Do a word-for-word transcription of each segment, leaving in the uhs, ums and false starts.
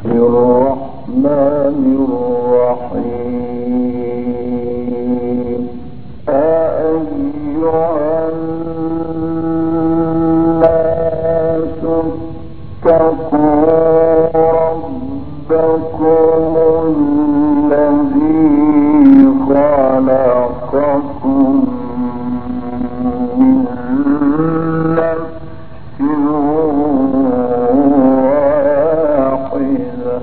الرحمن الرحيم أيها الناس اتقوا ربكم الذي خلقكم من نفس واحدة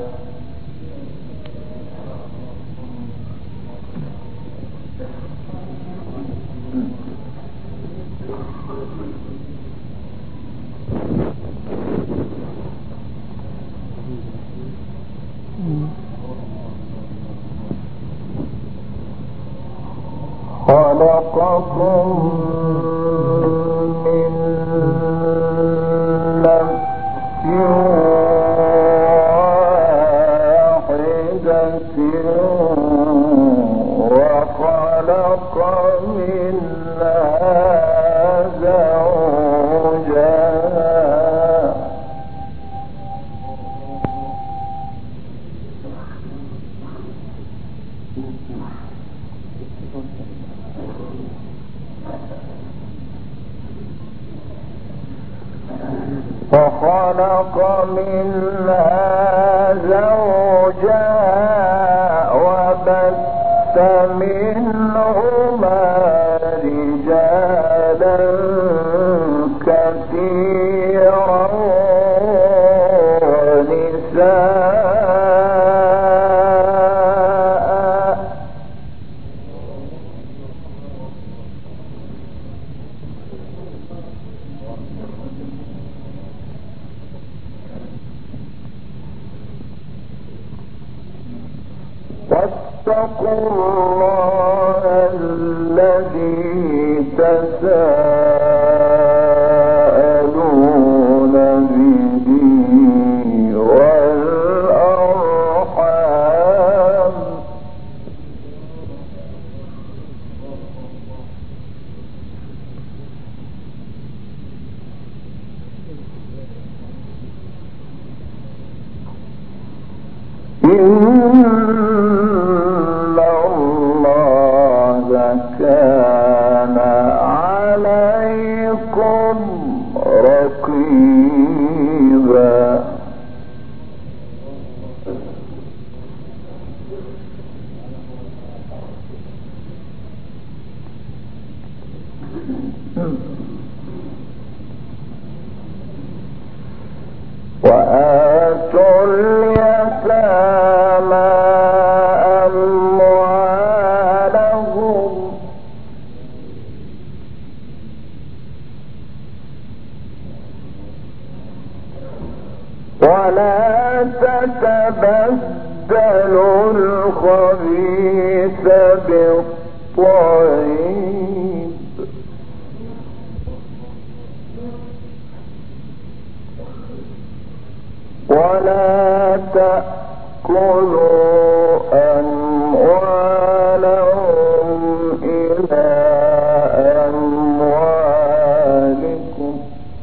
خلقكم من نفس واحدة وخلق منها زوجها فخلق منها زوجها وبث منهما رجالا كثيرا ونساء واتقوا الله الذي تساءلون به والأرحام كان عليكم رقيبا وآتوا اليتامى ولا تتبدلوا الخبيث بالطيب ولا تأكلوا أموالهم إلى أموالكم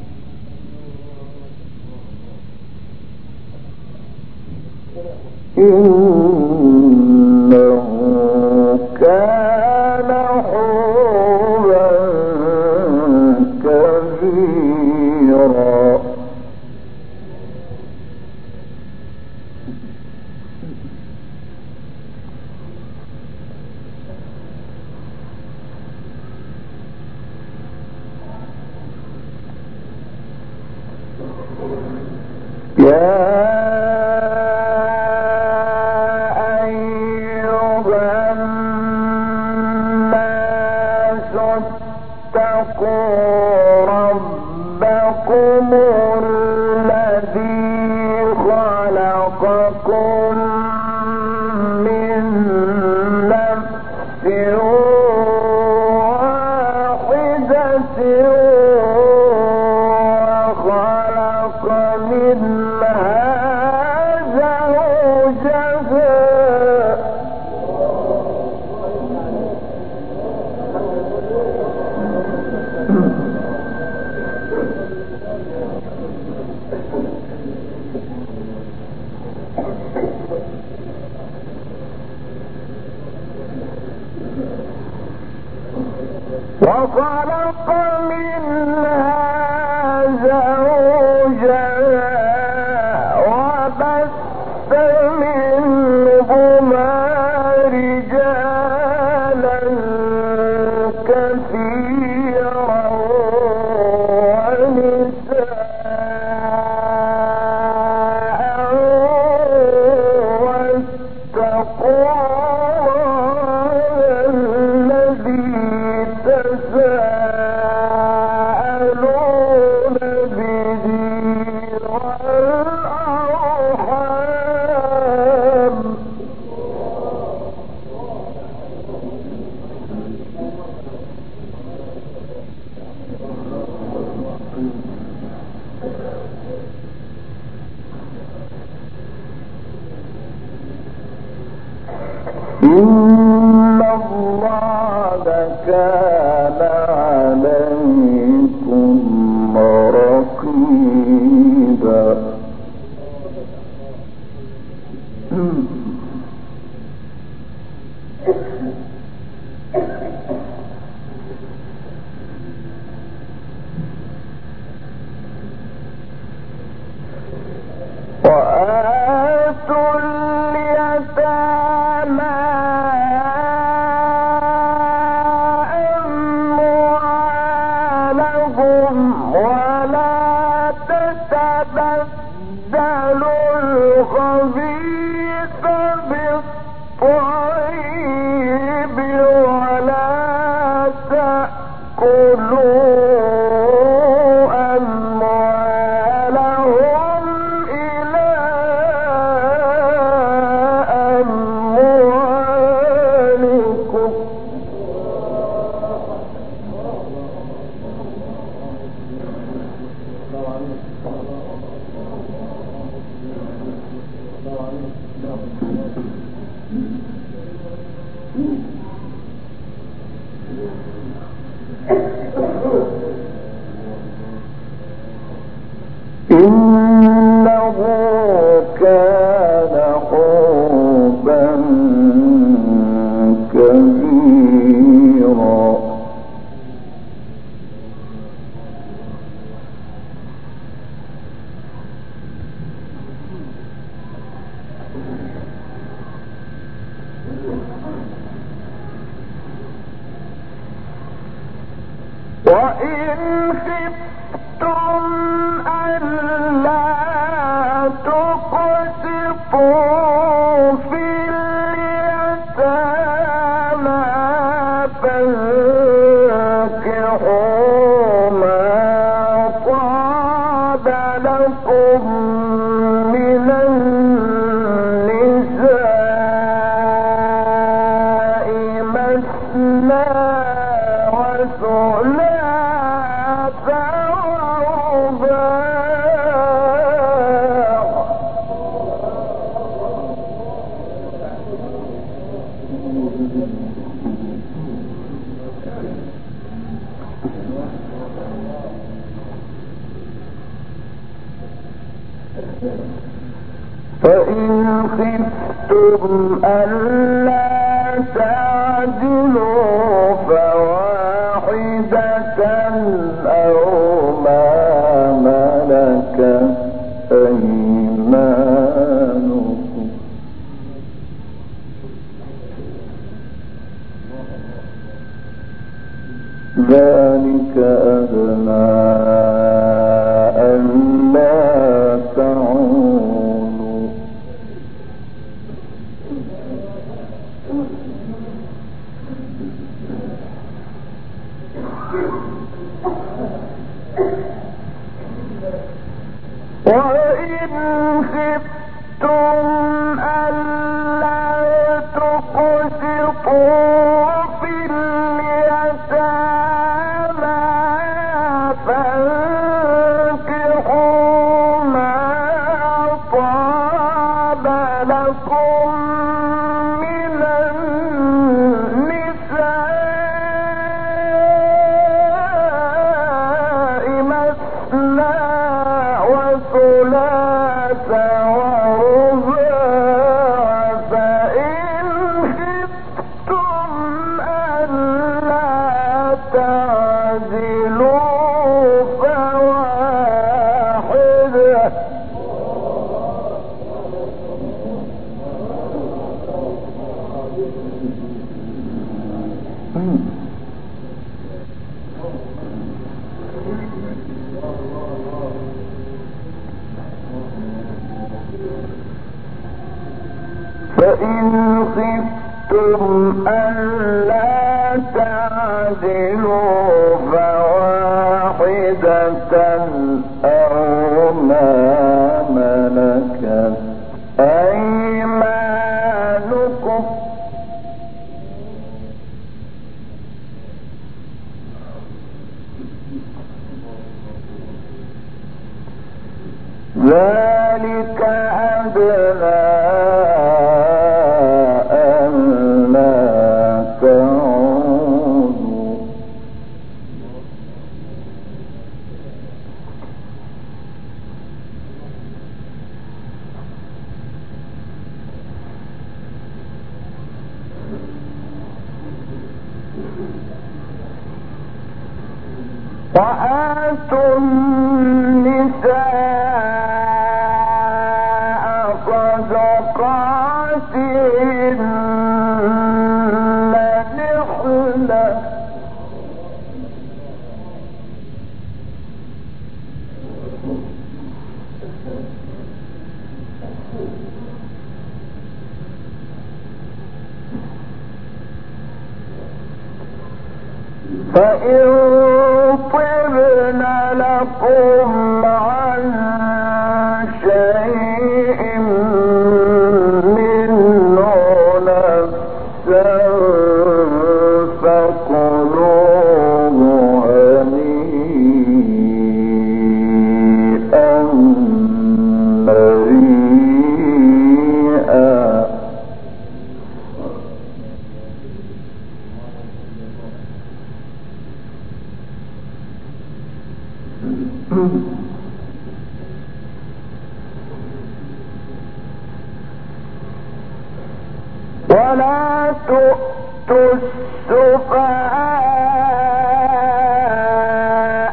إنه كان حوبا كبيرا يا وخلق منها إن الله كان عليكم رقيبا وآتوا اليتامى أموالهم ولا تتبدلوا الخبيث بالطيب ولا تأكلوا إنه كان حوبا كبيرا وإن خفتم ألا تقسطوا في اليتامى فانكحوا ما طاب لكم من النساء مثنى وثلاث ورباع فإن خفتم ألا تعدلوا فواحدة أو ما ملكت أيمانكم ذلك أدنى ألا تعولوا وإن خفتم ألا تقسطوا في اليتامى فانكحوا ما طاب لكم من النساء مثنى وثلاث فإن خفتم ألا تعدلوا فواحدة أو ما ملكت أيمانكم ذلك أدنى وآتوا النساء صدقاتهن نحلة فإن طبن لكم عن شيء منه نفسا فكلوه هنيئا مريئا ولا تؤتوا السفهاء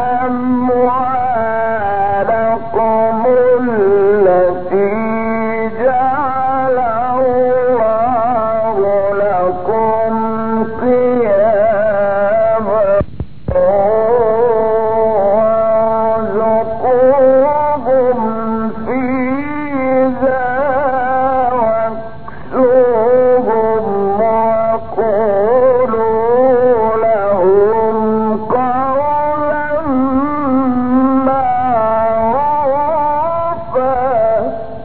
أموالكم التي جعل الله لكم قياما وارزقوهم فيها واكسوهم وقولوا لهم قولا معروفا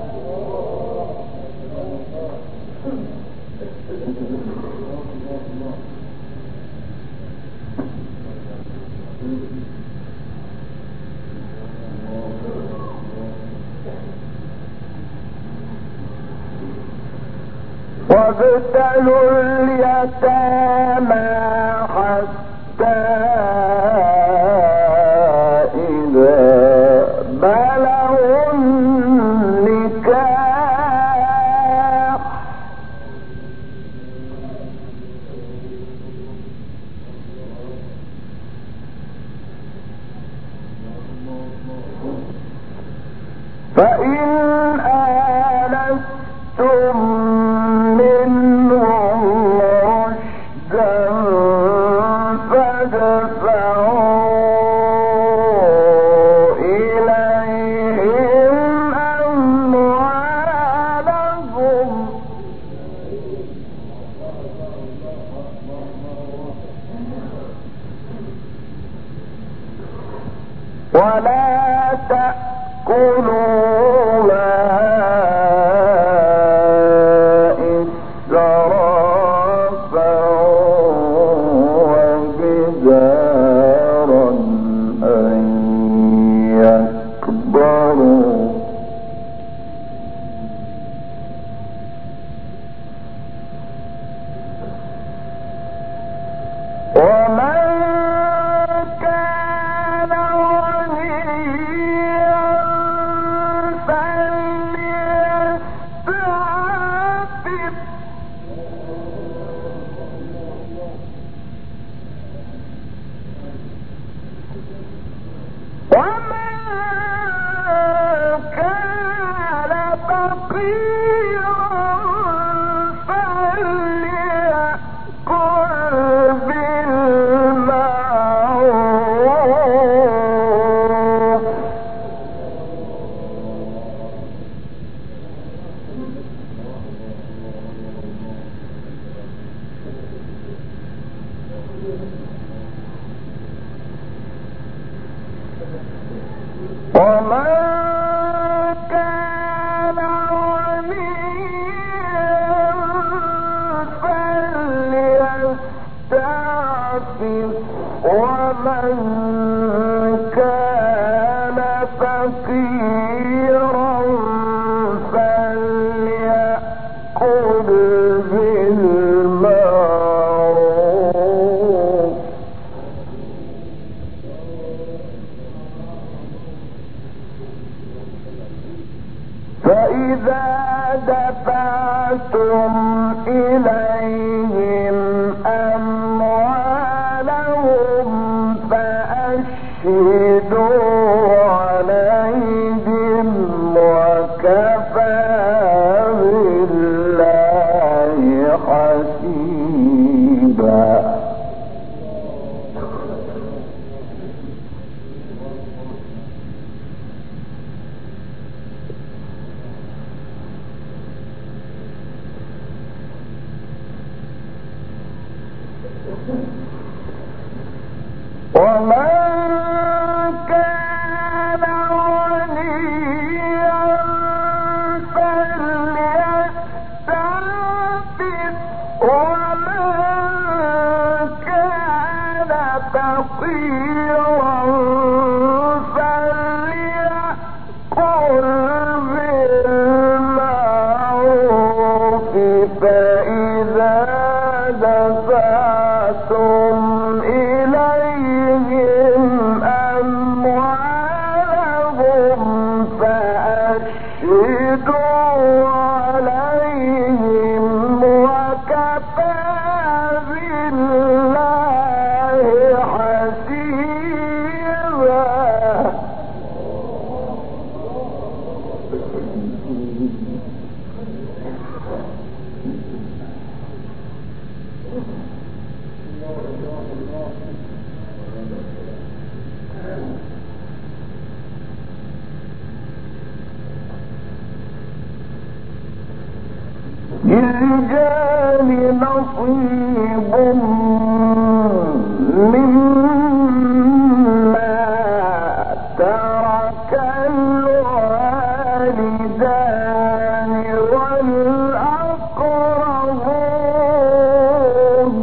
وابتلوا اليتامى حتى إذا بلغوا النكاح فإن آنستم منهم رشدا فإذا دفعتم إليهم أموالهم فأشهدوا عليهم وكفى بالله حسيبا. ومن كان غنيا فليستعفف ومن كان فقيرا فليأكل بالمعروف فإذا دفعتم إليهم أموالهم فأشهدوا عليهم وكفى بالله حسيبا. للرجال نصيب مما ترك الوالدان والأقربون.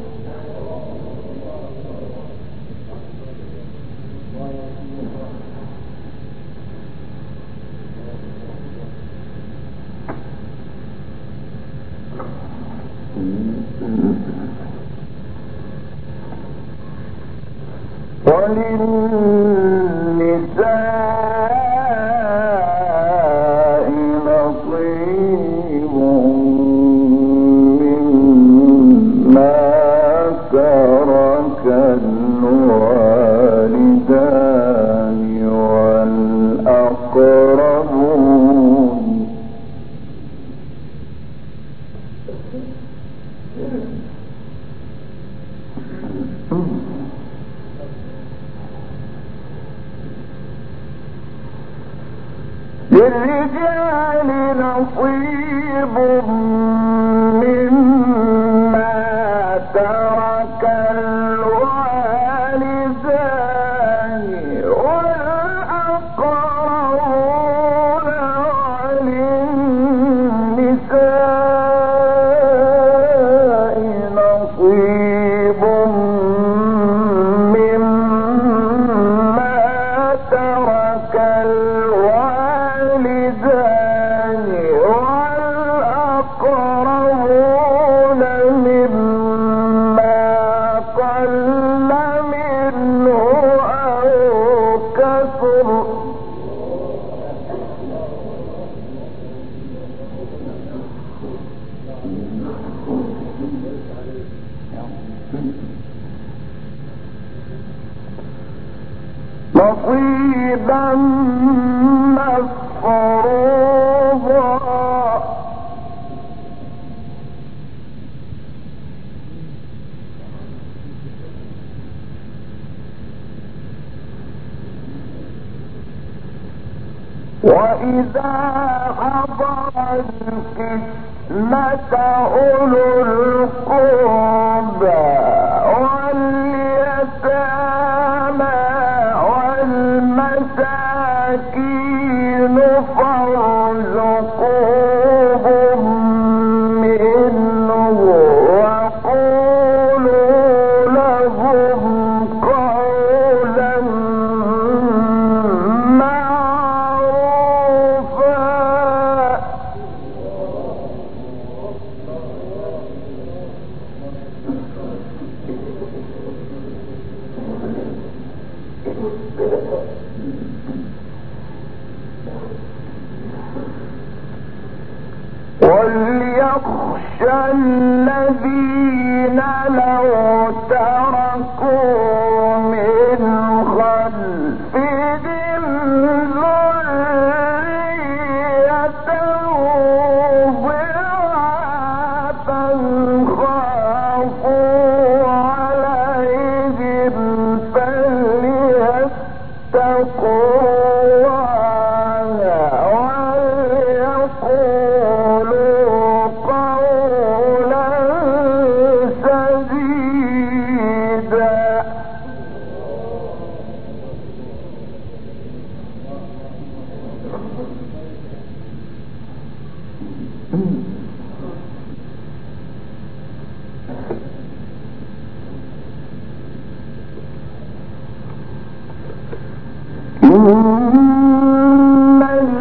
وللنساء نصيب مما ترك الوالدان والأقربون. للرجال نصيب مما ترك الوالدان والأقربون وللنساء نصيب مما ترك الوالدان والأقربون مما قل منه أو كثر. نصيبا مفروضا. وإذا حضر القسمة أولو القربى واليتامى والمساكين فارزقوهم منه وقولوا لهم قولا معروفا. الذين لو تركوا من خلفهم ذرية ضعافا خافوا عليهم فليتقوا إن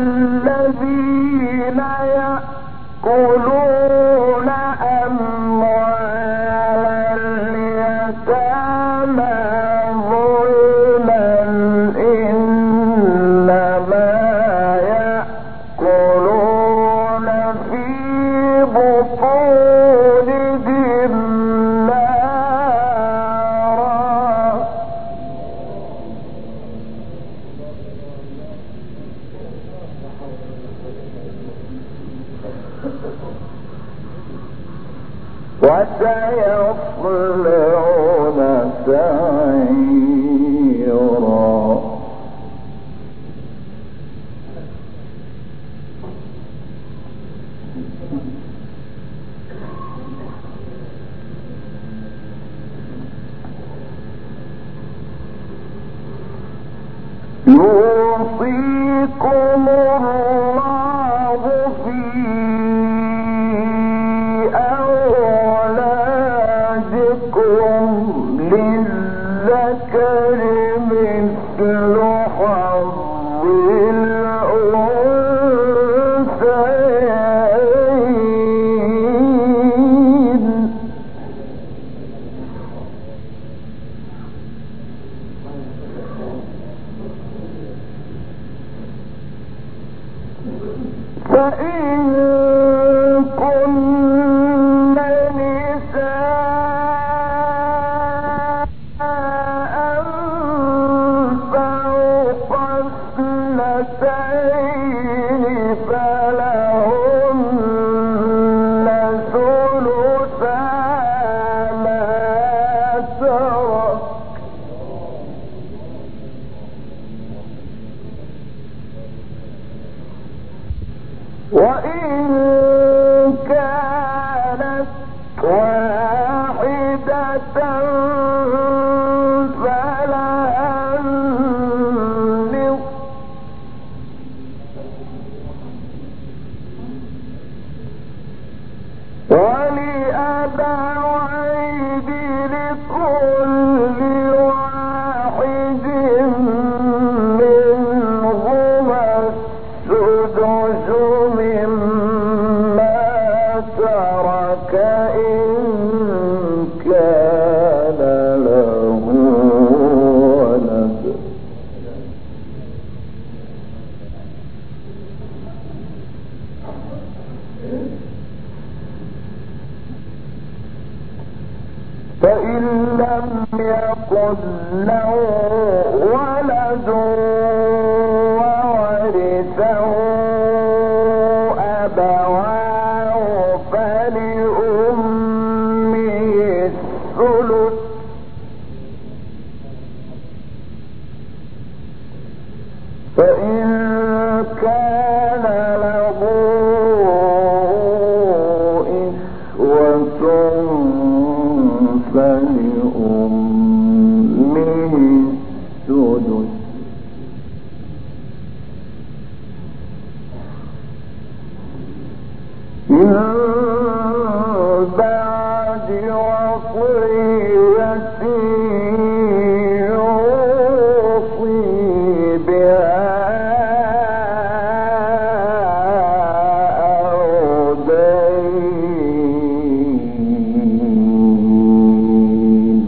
الذين يأكلون أموال اليتامى ظلما إنما يأكلون في بطونهم نارا وسيصلون سعيرا يوصيكم الله في أولادكم للذكر مثل حظ الأنثيين فإن كن نساء فوق اثنتين فلهن ثلثا ما ترك وإن كانت واحدة فلها النصف ولأبويه لكل واحد منهما السدس مما ترك إن كان له ولد فإن لم يكن له ولد وورثه أبواه فلأمه الثلث فإن كان له إخوة فلأمه السدس من بعد وصية يوصي بها أو دين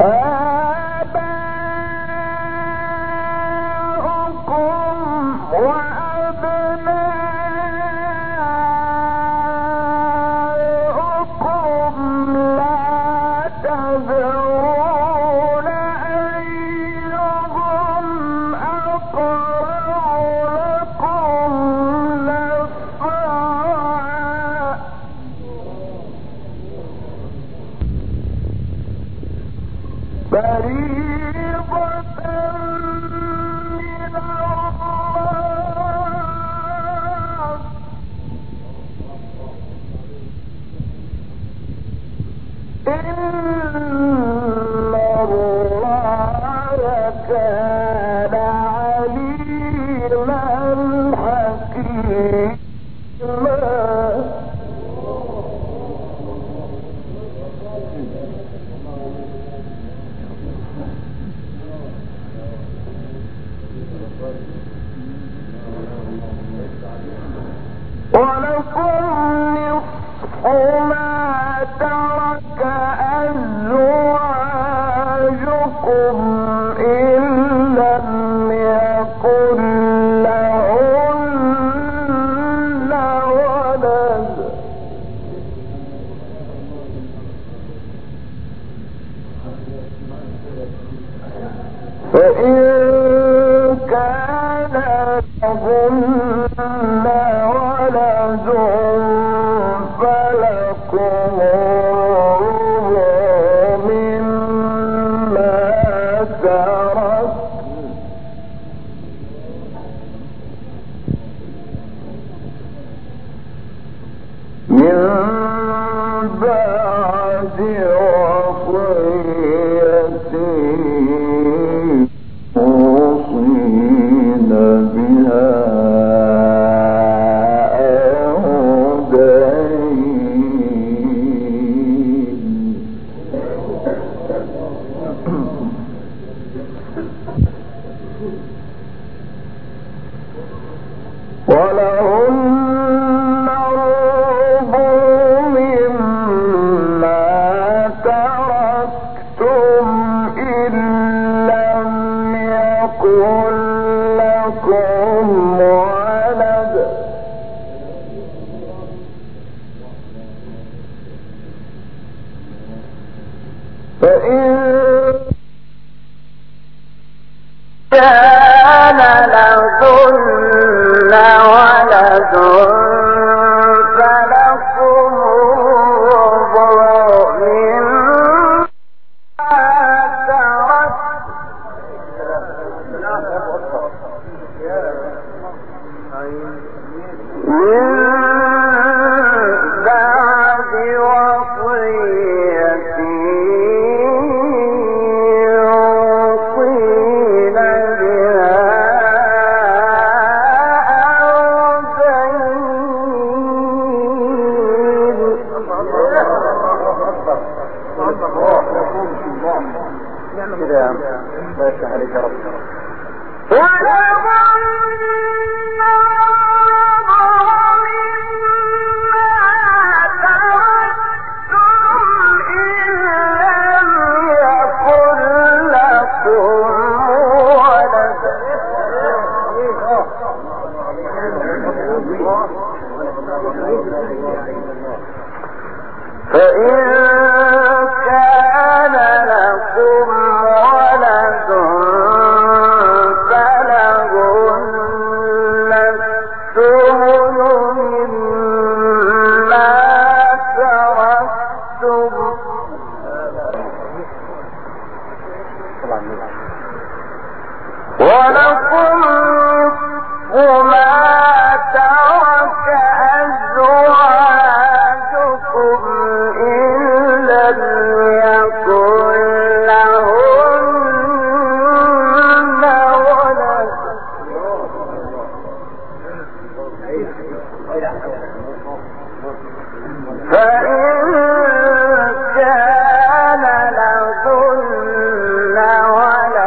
كان لهن ولد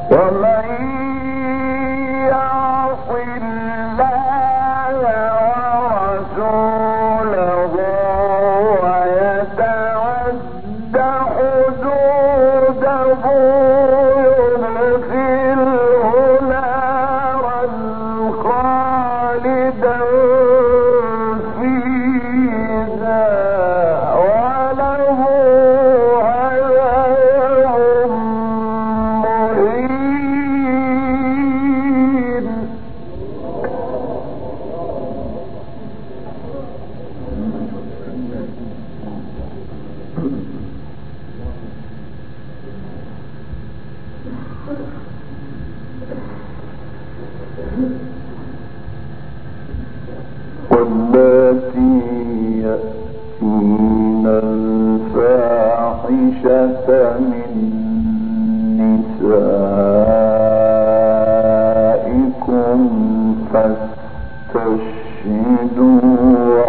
واللاتي يأتين الفاحشة من نسائكم فاستشهدوا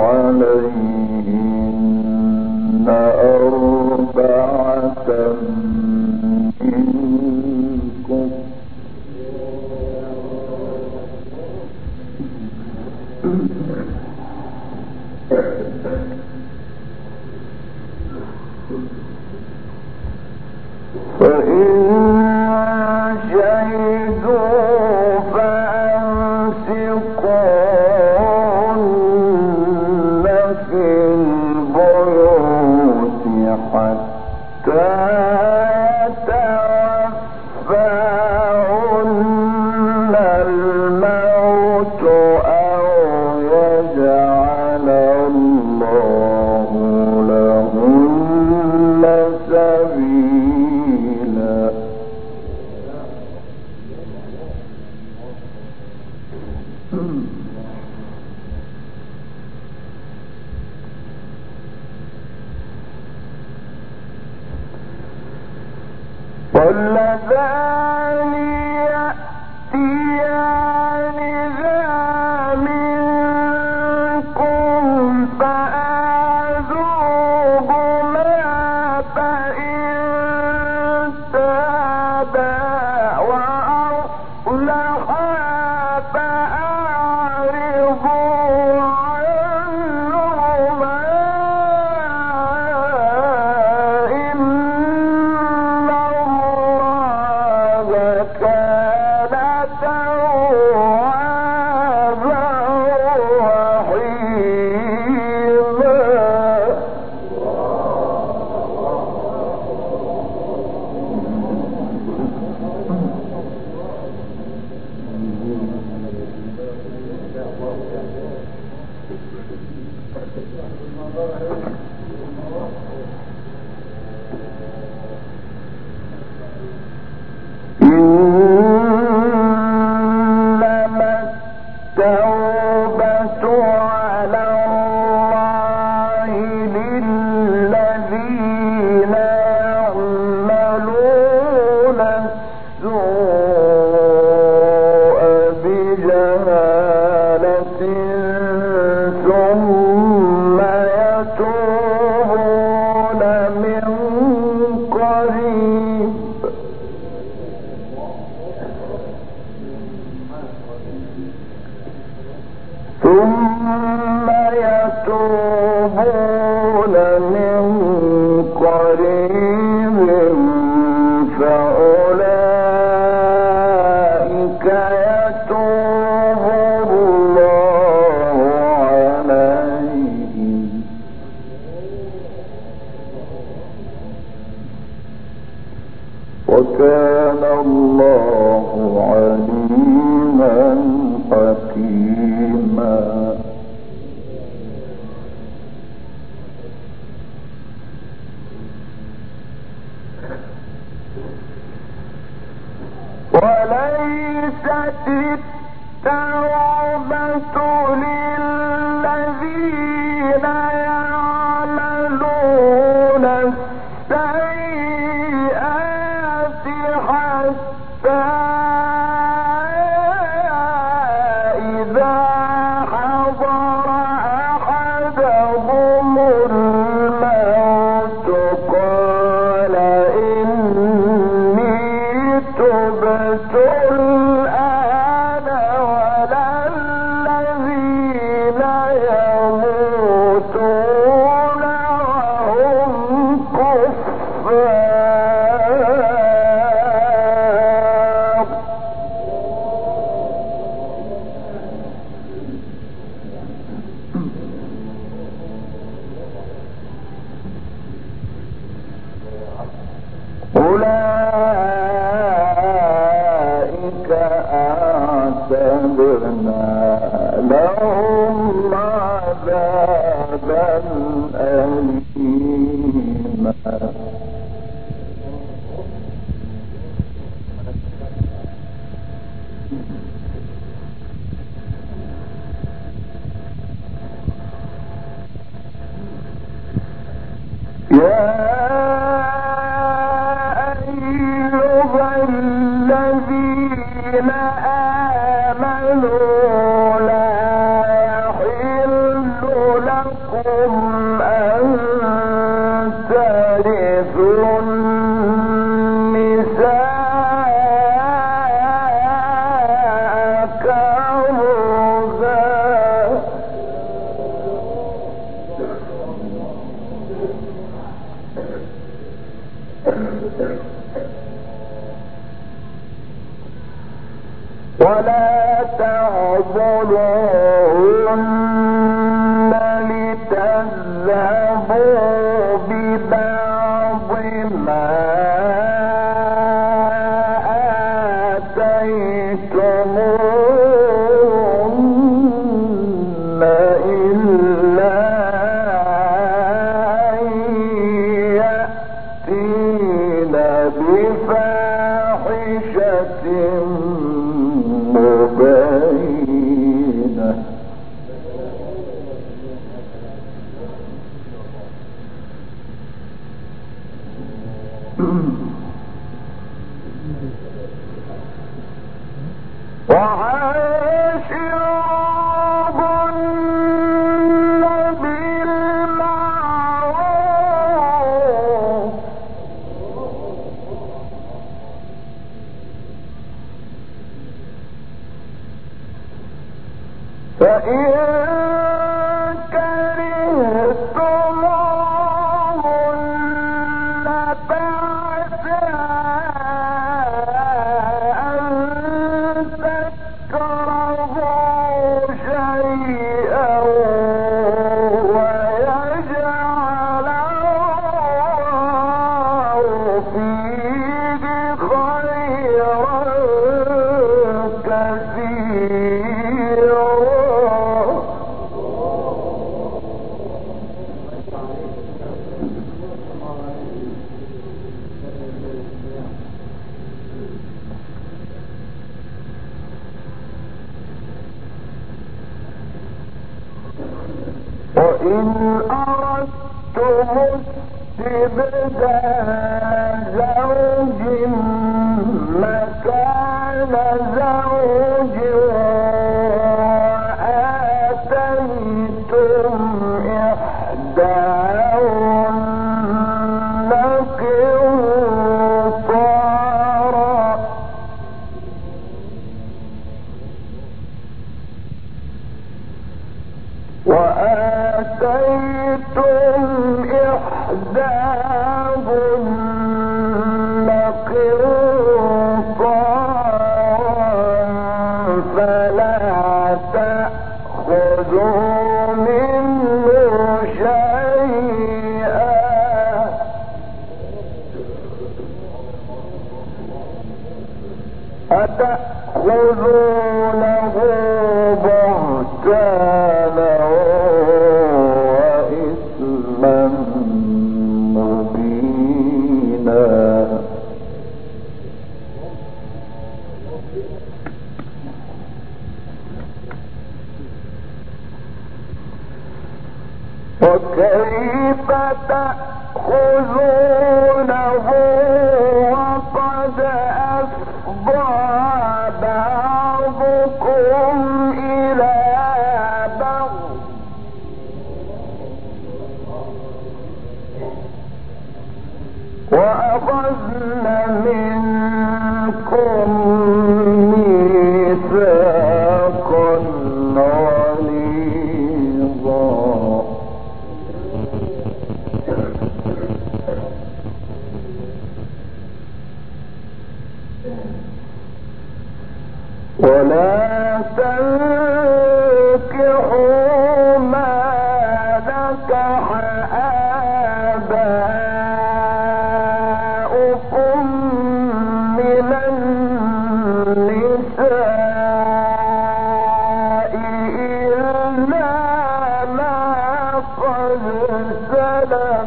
عليهن أربعة منكم فإن شهدوا فأمسكوهن في البيوت حتى يتوفاهن الموت أو يجعل الله لهن سبيلا. واللذان يأتيان ذا منكم فآذوهما فإن تابا وأصلحا فأعرضوا عنهما إن الله كان توابا إنما التوبة على الله للذين يعملون السوء بجهالة ثم يتوبون من قريب ثم يتوبون من قريب فأولئك يتوب الله عليهم وكان الله عليما حكيما. وليست التوبة للذين يعملون السيئات حتى إذا حضر أحدهم الموت قال إني تبت ولا تعضلوهن لتذهبوا ببعض ما آتيتموهن إلا أن يأتين بفاحشة مبينة. وعاشروهن بالمعروف فإن كرهتموهن فعسى أن تكرهوا شيئا ويجعل الله فيه خيرا كثيرا. وإن أردتم استبدال زوج مكان زوج وآتيتم إحداهن قنطارا وآتيتم إحداهن قنطارا فلا تأخذوا منه شيئا أتأخذونه بهتانا وإثما مبينا. وكيف تأخذونه وقد أفضى بعضكم إلى بعض وأخذن منكم ولا تنكحوا ما نكح آباؤكم من النساء إلا ما قد سلف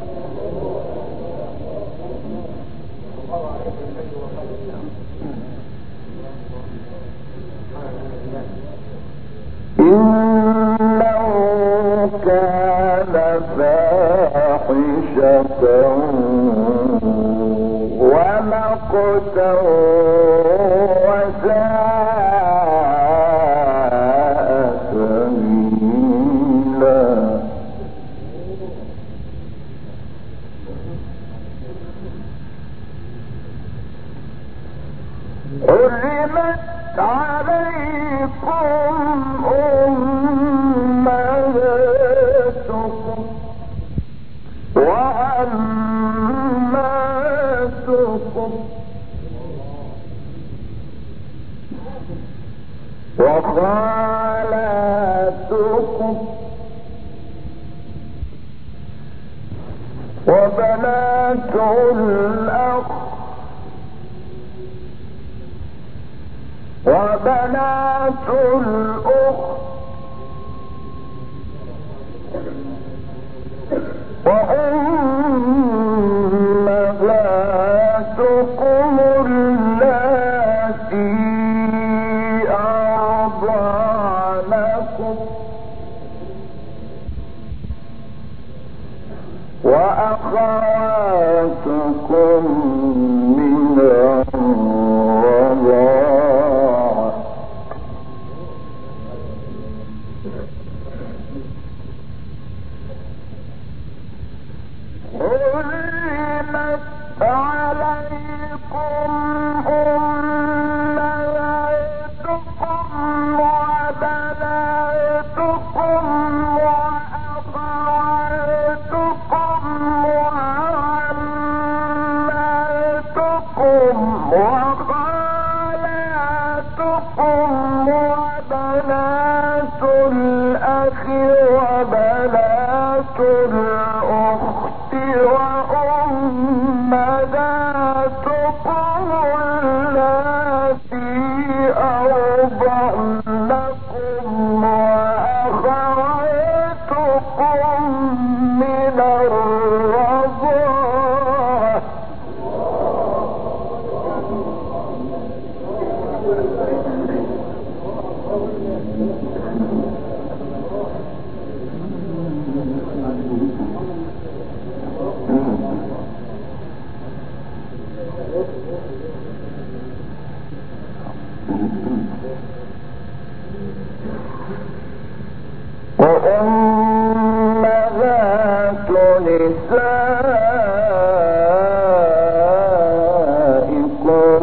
إنه كان فاحشة ومقتا وساء سبيلا حرمت عليكم أمهاتكم وعماتكم وخالاتكم وبنات الأخ وبنات الأخت وأمهاتكم اللاتي أرضعنكم وأخواتكم من الرضاعة حرمت عليكم أمهاتكم وبناتكم وأخواتكم وعماتكم وخالاتكم وبنات الأخ وبنات الأخت وأمهاتكم اللاتي أرضعنكم وأخواتكم من الرضاعة وأمهات نسائكم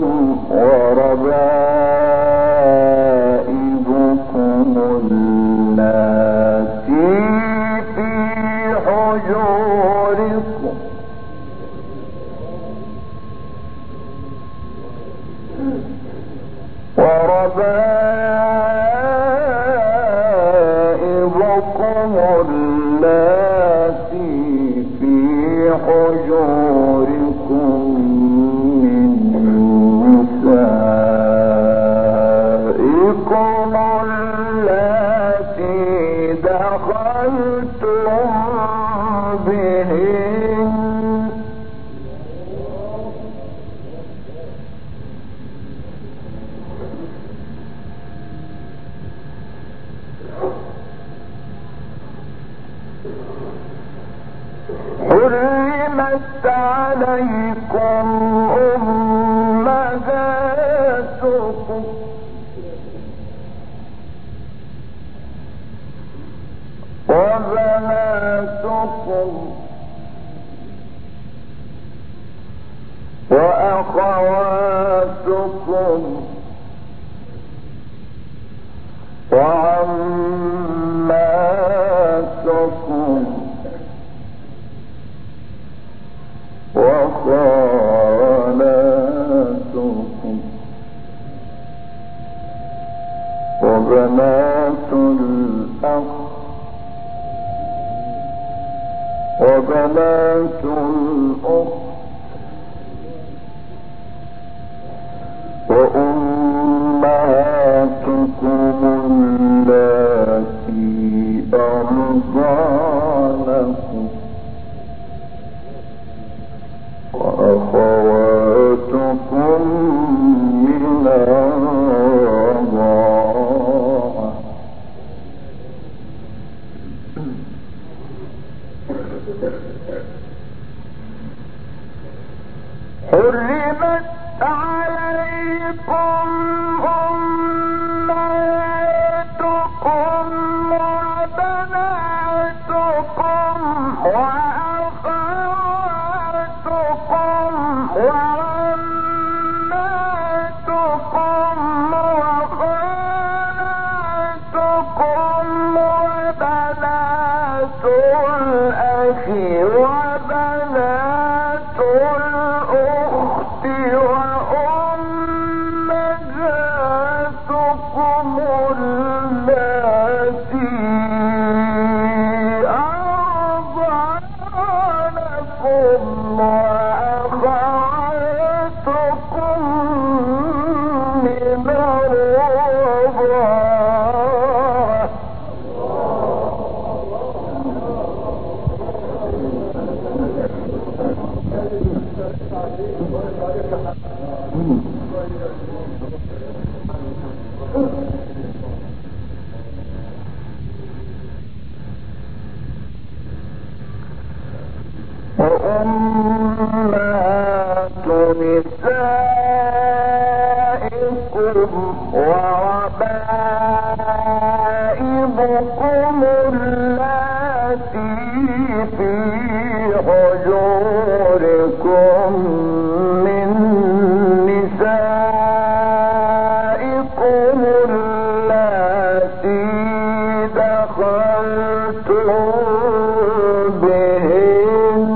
وربائبكم اللاتي في حجوركم وربائبكم اللاتي في حجوركم من نسائكم اللاتي دخلتم بهن حرمت عليكم أمهاتكم وبناتكم وأخواتكم وعماتكم وخالاتكم وبنات الأخ وبنات الأخت وأمهاتكم اللاتي أرضعنكم وأخواتكم من الرضاعة حرمت عليكم أمهاتكم وبناتكم وأخواتكم وعماتكم وخالاتكم وبنات الأخ وبنات الأخت وأمهاتكم اللاتي أرضعنكم وأخواتكم من الرضاعة وأمهات نسائكم وربائبكم اللاتي في حجوركم من نسائكم اللاتي دخلتم بهن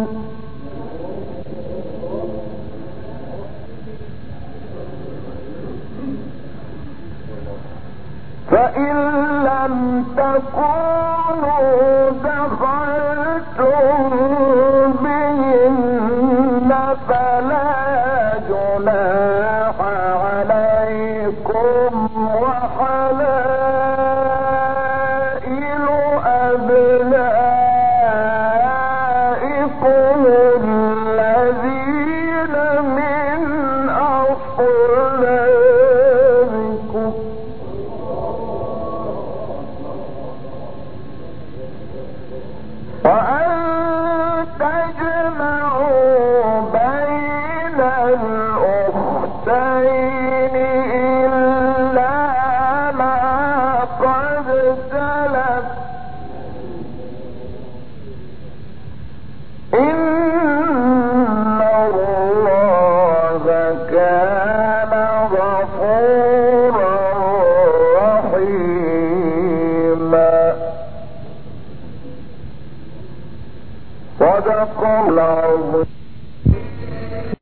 فإن لم تكونوا دخلتم بهن فلا جناح عليكم وحلائل أبنائكم الذين من أصلابكم وأن تجمعوا بين الأختين إلا ما قد سلف إن الله كان غفورا رحيما. صدق الله.